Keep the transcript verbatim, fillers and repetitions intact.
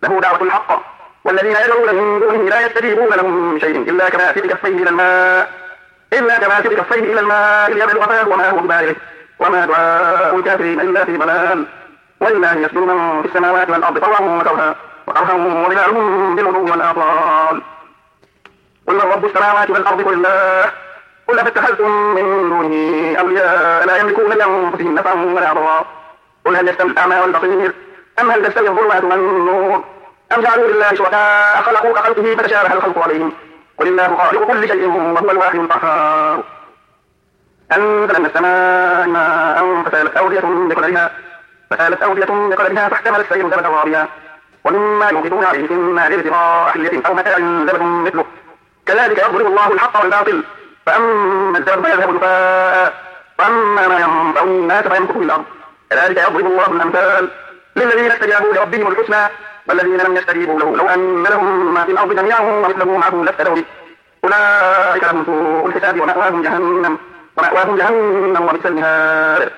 له دعوة الحق والذين يدعون من دونه لا يستجيبون لهم شيء إلا كباسط كفيه إلى الماء إلا كباسط كفيه إلى الماء ليبلغ فاه وما هو ببالغه وما دعاء الكافرين إلا في ضلال ولله يسجد من في السماوات والأرض طوعا وكرها وكرها وظلالهم بالغدو والآصال قل من رب السماوات والأرض قل الله قل أفاتخذتم من دونه أولياء لا يملكون لأنفسهم نفعا ولا ضرا قل هل يستوي الأعمى والبصير أم هل تستوي الظلمات والنور أم جعلوا لله شركاء خلقوا كخلقه فتشابه الخلق عليهم قل الله خالق كل شيء وهو الواحد القهار أنزل من السماء ماء فسالت أودية بقدرها فسالت أودية بقدرها فاحتمل السيل زبدا رابيا ومما يوقدون عليه في النار ابتغاء حلية أو متاع زبد مثله كذلك يضرب الله الحق والباطل فأما الزبد فيذهب جفاء وأما ما ينفع الناس فيمكث في الأرض كذلك يضرب الله الأمثال للذين استجابوا لربهم الحسنى والذين لم يستجيبوا له لو أن لهم ما في الأرض جميعا ومثله معه لافتدوا به أولئك لهم سوء الحساب ومأواهم جهنم ومأواهم جهنم وبئس المهاد